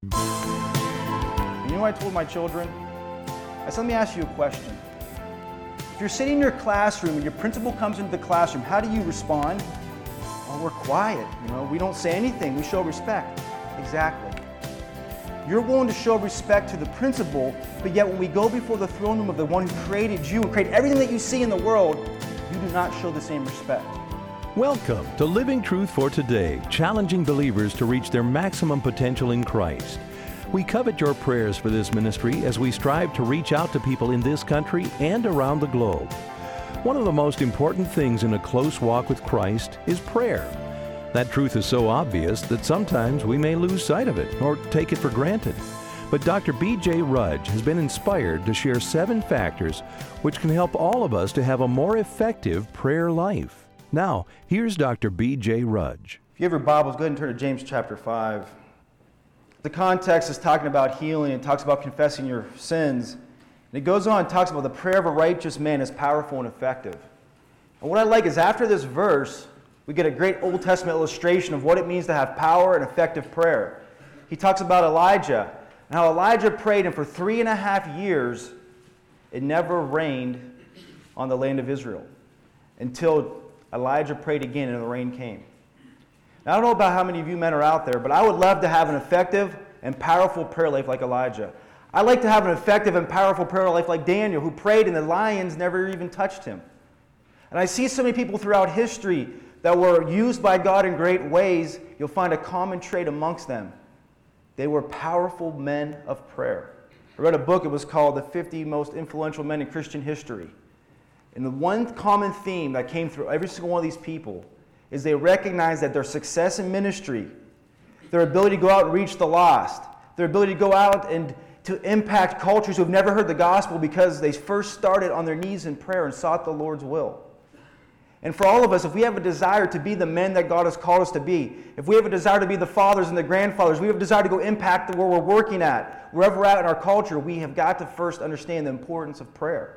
You know what I told my children? I said, let me ask you a question. If you're sitting in your classroom and your principal comes into the classroom, how do you respond? Well, we're quiet. We don't say anything. We show respect. Exactly. You're willing to show respect to the principal, but yet when we go before the throne room of the one who created you and created everything that you see in the world, you do not show the same respect. Welcome to Living Truth for Today, challenging believers to reach their maximum potential in Christ. We covet your prayers for this ministry as we strive to reach out to people in this country and around the globe. One of the most important things in a close walk with Christ is prayer. That truth is so obvious that sometimes we may lose sight of it or take it for granted. But Dr. B.J. Rudge has been inspired to share 7 factors which can help all of us to have a more effective prayer life. Now, here's Dr. B.J. Rudge. If you have your Bibles, go ahead and turn to James chapter 5. The context is talking about healing and talks about confessing your sins. And it goes on and talks about the prayer of a righteous man is powerful and effective. And what I like is after this verse, we get a great Old Testament illustration of what it means to have power and effective prayer. He talks about Elijah and how Elijah prayed, and for 3.5 years, it never rained on the land of Israel until Elijah prayed again and the rain came. Now, I don't know about how many of you men are out there, but I would love to have an effective and powerful prayer life like Elijah. I like to have an effective and powerful prayer life like Daniel, who prayed and the lions never even touched him. And I see so many people throughout history that were used by God in great ways. You'll find a common trait amongst them. They were powerful men of prayer. I read a book, it was called The 50 Most Influential Men in Christian History. And the one common theme that came through every single one of these people is they recognized that their success in ministry, their ability to go out and reach the lost, their ability to go out and to impact cultures who have never heard the gospel because they first started on their knees in prayer and sought the Lord's will. And for all of us, if we have a desire to be the men that God has called us to be, if we have a desire to be the fathers and the grandfathers, we have a desire to go impact where we're working at, wherever we're at in our culture, we have got to first understand the importance of prayer.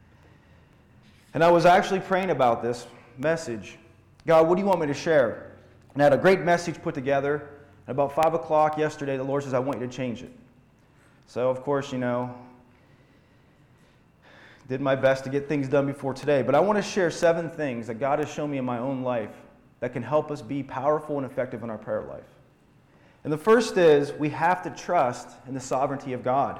And I was actually praying about this message. God, what do you want me to share? And I had a great message put together. At about 5 o'clock yesterday, the Lord says, I want you to change it. So, of course, did my best to get things done before today. But I want to share 7 things that God has shown me in my own life that can help us be powerful and effective in our prayer life. And the first is we have to trust in the sovereignty of God.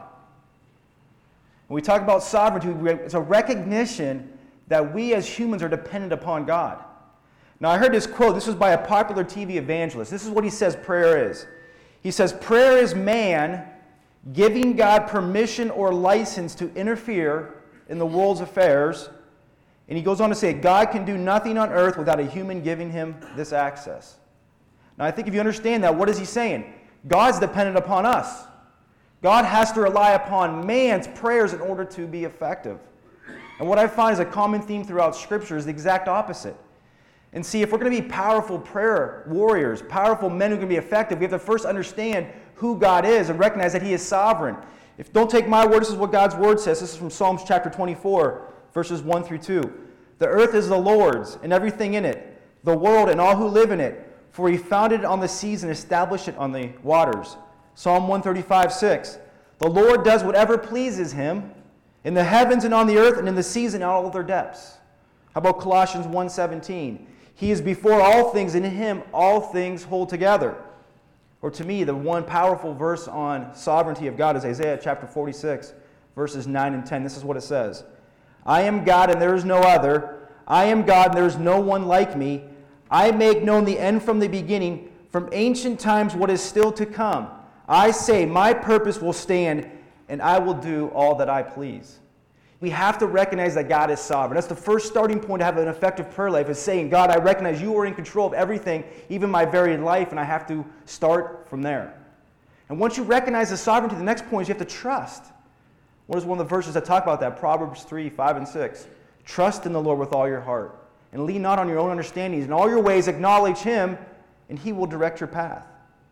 When we talk about sovereignty, it's a recognition that we as humans are dependent upon God. Now, I heard this quote. This was by a popular TV evangelist. This is what he says prayer is. He says, prayer is man giving God permission or license to interfere in the world's affairs. And he goes on to say, God can do nothing on earth without a human giving him this access. Now, I think if you understand that, what is he saying? God's dependent upon us. God has to rely upon man's prayers in order to be effective. And what I find is a common theme throughout Scripture is the exact opposite. And see, if we're going to be powerful prayer warriors, powerful men who can be effective, we have to first understand who God is and recognize that He is sovereign. Don't take my word, this is what God's word says. This is from Psalms chapter 24, verses 1 through 2. The earth is the Lord's and everything in it, the world and all who live in it, for He founded it on the seas and established it on the waters. Psalm 135, 6. The Lord does whatever pleases Him, in the heavens and on the earth and in the seas and all of their depths. How about Colossians 1:17? He is before all things, and in Him all things hold together. Or to me, the one powerful verse on sovereignty of God is Isaiah chapter 46, verses 9 and 10. This is what it says. I am God and there is no other. I am God and there is no one like me. I make known the end from the beginning, from ancient times what is still to come. I say, my purpose will stand, and I will do all that I please. We have to recognize that God is sovereign. That's the first starting point to have an effective prayer life, is saying, God, I recognize you are in control of everything, even my very life, and I have to start from there. And once you recognize the sovereignty, the next point is you have to trust. What is one of the verses that talk about that? Proverbs 3, 5, and 6. Trust in the Lord with all your heart, and lean not on your own understandings. In all your ways acknowledge Him, and He will direct your path.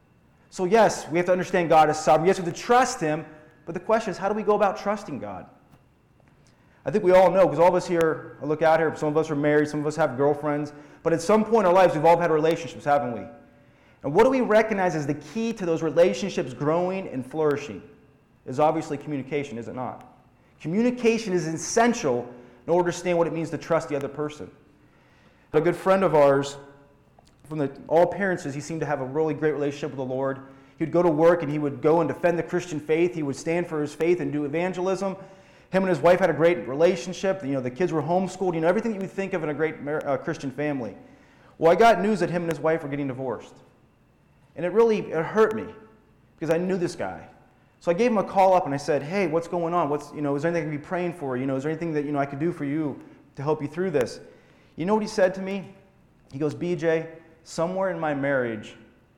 So yes, we have to understand God is sovereign. Yes, we have to trust Him, but the question is, how do we go about trusting God? I think we all know, because all of us here, I look out here, some of us are married, some of us have girlfriends, but at some point in our lives, we've all had relationships, haven't we? And what do we recognize as the key to those relationships growing and flourishing? Is obviously communication, is it not? Communication is essential in order to understand what it means to trust the other person. A good friend of ours, from all appearances, he seemed to have a really great relationship with the Lord. He would go to work and he would go and defend the Christian faith. He would stand for his faith and do evangelism. Him and his wife had a great relationship. The kids were homeschooled. Everything that you would think of in a great Christian family. Well, I got news that him and his wife were getting divorced. And it hurt me because I knew this guy. So I gave him a call up and I said, hey, what's going on? Is there anything I can be praying for? Is there anything that, I could do for you to help you through this? You know what he said to me? He goes, BJ, somewhere in my marriage,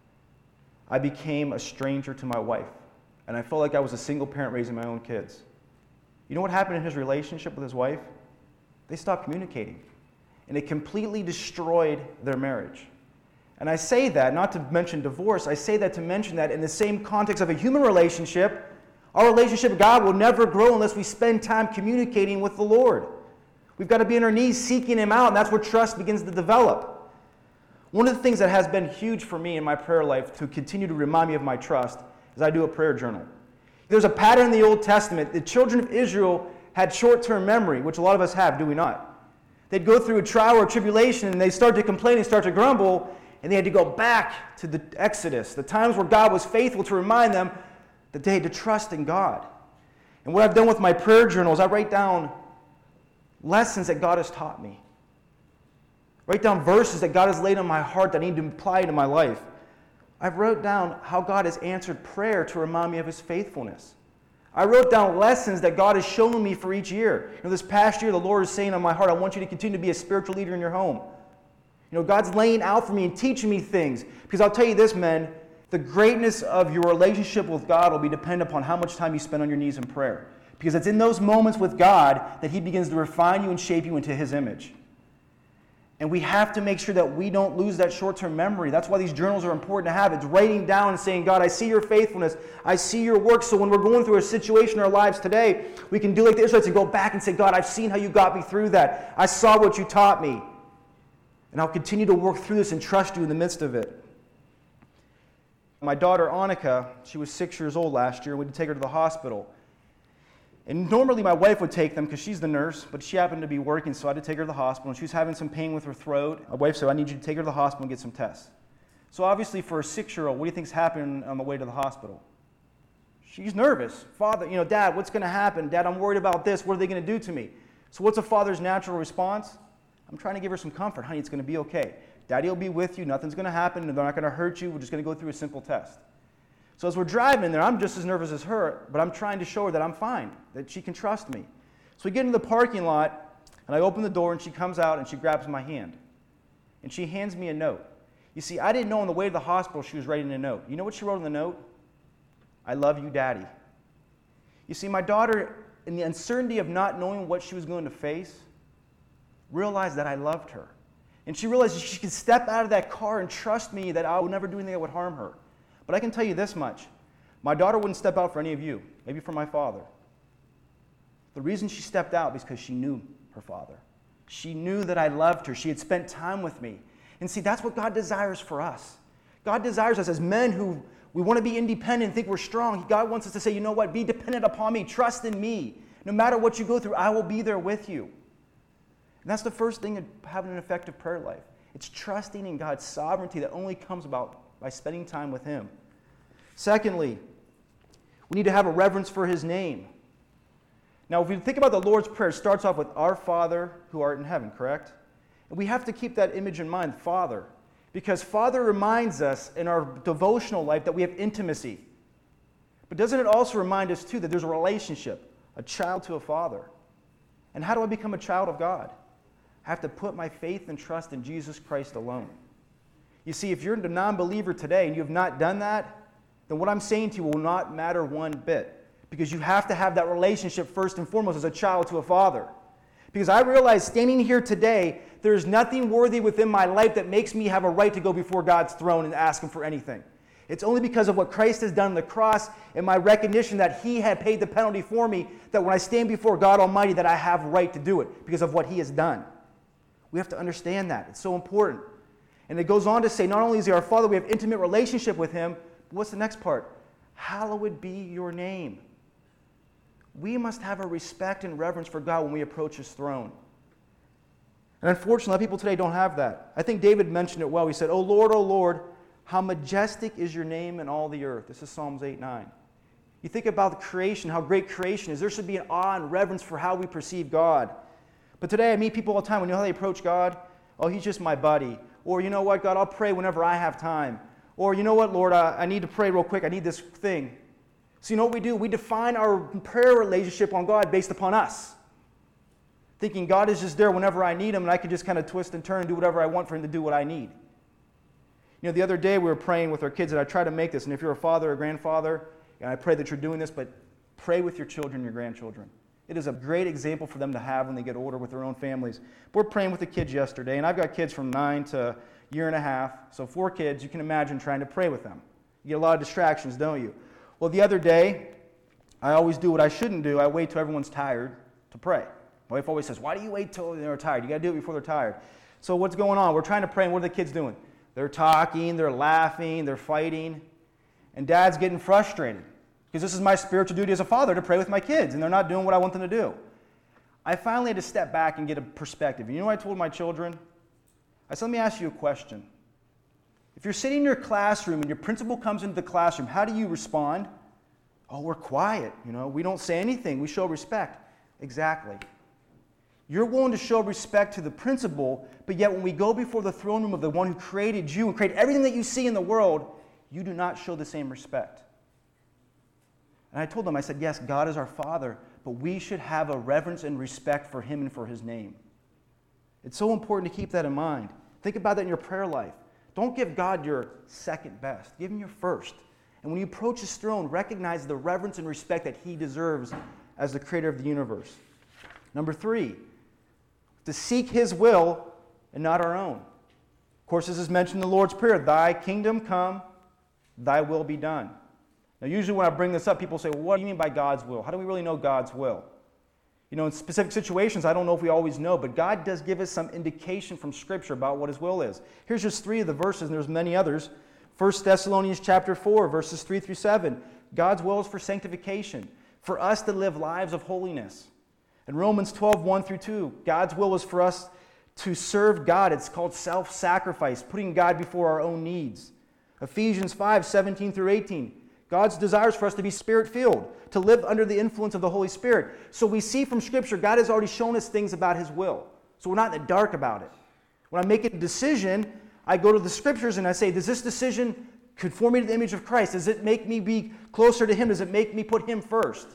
I became a stranger to my wife. And I felt like I was a single parent raising my own kids. You know what happened in his relationship with his wife? They stopped communicating. And it completely destroyed their marriage. And I say that, not to mention divorce, I say that to mention that in the same context of a human relationship, our relationship with God will never grow unless we spend time communicating with the Lord. We've got to be on our knees seeking Him out, and that's where trust begins to develop. One of the things that has been huge for me in my prayer life to continue to remind me of my trust is I do a prayer journal. There's a pattern in the Old Testament. The children of Israel had short-term memory, which a lot of us have, do we not? They'd go through a trial or tribulation, and they start to complain and start to grumble, and they had to go back to the Exodus, the times where God was faithful, to remind them that they had to trust in God. And what I've done with my prayer journal is I write down lessons that God has taught me. Write down verses that God has laid on my heart that I need to apply to my life. I've wrote down how God has answered prayer to remind me of His faithfulness. I wrote down lessons that God has shown me for each year. This past year, the Lord is saying on my heart, I want you to continue to be a spiritual leader in your home. God's laying out for me and teaching me things. Because I'll tell you this, men, the greatness of your relationship with God will be dependent upon how much time you spend on your knees in prayer. Because it's in those moments with God that He begins to refine you and shape you into His image. And we have to make sure that we don't lose that short-term memory. That's why these journals are important to have. It's writing down and saying, God, I see your faithfulness. I see your work. So when we're going through a situation in our lives today, we can do like the Israelites and go back and say, God, I've seen how you got me through that. I saw what you taught me. And I'll continue to work through this and trust you in the midst of it. My daughter, Annika, she was 6 years old last year. We had to take her to the hospital. And normally my wife would take them because she's the nurse, but she happened to be working, so I had to take her to the hospital. And she was having some pain with her throat. My wife said, I need you to take her to the hospital and get some tests. So obviously for a 6-year-old, what do you think's happening on the way to the hospital? She's nervous. Father, Dad, what's going to happen? Dad, I'm worried about this. What are they going to do to me? So what's a father's natural response? I'm trying to give her some comfort. Honey, it's going to be okay. Daddy will be with you. Nothing's going to happen. They're not going to hurt you. We're just going to go through a simple test. So as we're driving in there, I'm just as nervous as her, but I'm trying to show her that I'm fine, that she can trust me. So we get into the parking lot, and I open the door, and she comes out, and she grabs my hand. And she hands me a note. You see, I didn't know on the way to the hospital she was writing a note. You know what she wrote in the note? I love you, Daddy. You see, my daughter, in the uncertainty of not knowing what she was going to face, realized that I loved her. And she realized she could step out of that car and trust me that I would never do anything that would harm her. But I can tell you this much. My daughter wouldn't step out for any of you, maybe for my father. The reason she stepped out was because she knew her father. She knew that I loved her. She had spent time with me. And see, that's what God desires for us. God desires us as men who we want to be independent and think we're strong. God wants us to say, you know what, be dependent upon me. Trust in me. No matter what you go through, I will be there with you. And that's the first thing of having an effective prayer life. It's trusting in God's sovereignty that only comes about by spending time with Him. Secondly, we need to have a reverence for His name. Now, if you think about the Lord's Prayer, it starts off with Our Father who art in heaven, correct? And we have to keep that image in mind, Father, because Father reminds us in our devotional life that we have intimacy. But doesn't it also remind us, too, that there's a relationship, a child to a father? And how do I become a child of God? I have to put my faith and trust in Jesus Christ alone. You see, if you're a non-believer today and you have not done that, then what I'm saying to you will not matter one bit. Because you have to have that relationship first and foremost as a child to a father. Because I realize standing here today, there's nothing worthy within my life that makes me have a right to go before God's throne and ask Him for anything. It's only because of what Christ has done on the cross and my recognition that He had paid the penalty for me, that when I stand before God Almighty, that I have right to do it because of what He has done. We have to understand that. It's so important. And it goes on to say, not only is he our Father, we have intimate relationship with him, but what's the next part? Hallowed be your name. We must have a respect and reverence for God when we approach his throne. And unfortunately, people today don't have that. I think David mentioned it well. He said, O Lord, how majestic is your name in all the earth. This is Psalms 8:9. You think about the creation, how great creation is. There should be an awe and reverence for how we perceive God. But today I meet people all the time. You know how they approach God? Oh, he's just my buddy. Or, you know what, God, I'll pray whenever I have time. Or, you know what, Lord, I need to pray real quick. I need this thing. So you know what we do? We define our prayer relationship on God based upon us. Thinking God is just there whenever I need him, and I can just kind of twist and turn and do whatever I want for him to do what I need. You know, the other day we were praying with our kids, and I try to make this, and if you're a father or grandfather, and I pray that you're doing this, but pray with your children, your grandchildren. It is a great example for them to have when they get older with their own families. We're praying with the kids yesterday, and I've got kids from 9 to a year and a half, so 4 kids. You can imagine trying to pray with them. You get a lot of distractions, don't you? Well, the other day, I always do what I shouldn't do. I wait till everyone's tired to pray. My wife always says, why do you wait till they're tired? You got to do it before they're tired. So what's going on? We're trying to pray, and what are the kids doing? They're talking, they're laughing, they're fighting, and Dad's getting frustrated. Because this is my spiritual duty as a father to pray with my kids, and they're not doing what I want them to do. I finally had to step back and get a perspective. You know what I told my children? I said, let me ask you a question. If you're sitting in your classroom and your principal comes into the classroom, how do you respond? Oh, we're quiet. We don't say anything. We show respect. Exactly. You're willing to show respect to the principal, but yet when we go before the throne room of the one who created you and created everything that you see in the world, you do not show the same respect. And I told them, I said, yes, God is our Father, but we should have a reverence and respect for him and for his name. It's so important to keep that in mind. Think about that in your prayer life. Don't give God your second best. Give him your first. And when you approach his throne, recognize the reverence and respect that he deserves as the creator of the universe. Number 3, to seek his will and not our own. Of course, this is mentioned in the Lord's Prayer, thy kingdom come, thy will be done. Now, usually when I bring this up, people say, well, what do you mean by God's will? How do we really know God's will? In specific situations, I don't know if we always know, but God does give us some indication from Scripture about what his will is. Here's just 3 of the verses, and there's many others. 1 Thessalonians chapter 4, verses 3 through 7. God's will is for sanctification, for us to live lives of holiness. In Romans 12, 1 through 2, God's will is for us to serve God. It's called self-sacrifice, putting God before our own needs. Ephesians 5, 17 through 18. God's desires for us to be Spirit-filled, to live under the influence of the Holy Spirit. So we see from Scripture, God has already shown us things about his will. So we're not in the dark about it. When I make a decision, I go to the Scriptures and I say, does this decision conform me to the image of Christ? Does it make me be closer to him? Does it make me put him first?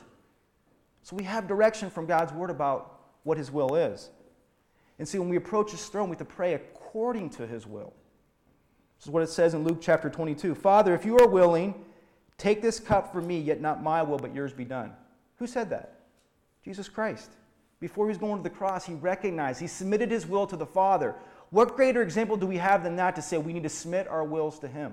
So we have direction from God's Word about what his will is. And see, when we approach his throne, we have to pray according to his will. This is what it says in Luke chapter 22. Father, if you are willing, take this cup from me, yet not my will, but yours be done. Who said that? Jesus Christ. Before he was going to the cross, he recognized, he submitted his will to the Father. What greater example do we have than that to say we need to submit our wills to him?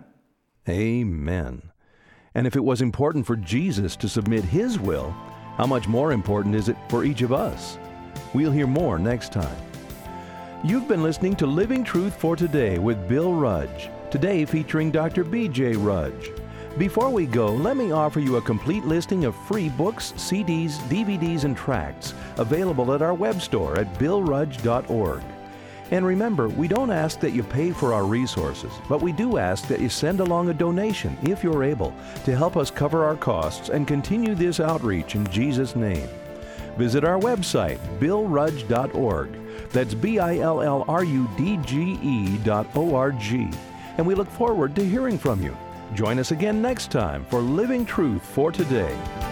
Amen. And if it was important for Jesus to submit his will, how much more important is it for each of us? We'll hear more next time. You've been listening to Living Truth for Today with Bill Rudge, today featuring Dr. B.J. Rudge. Before we go, let me offer you a complete listing of free books, CDs, DVDs, and tracts available at our web store at billrudge.org. And remember, we don't ask that you pay for our resources, but we do ask that you send along a donation, if you're able, to help us cover our costs and continue this outreach in Jesus' name. Visit our website, billrudge.org. That's billrudge.org. And we look forward to hearing from you. Join us again next time for Living Truth for Today.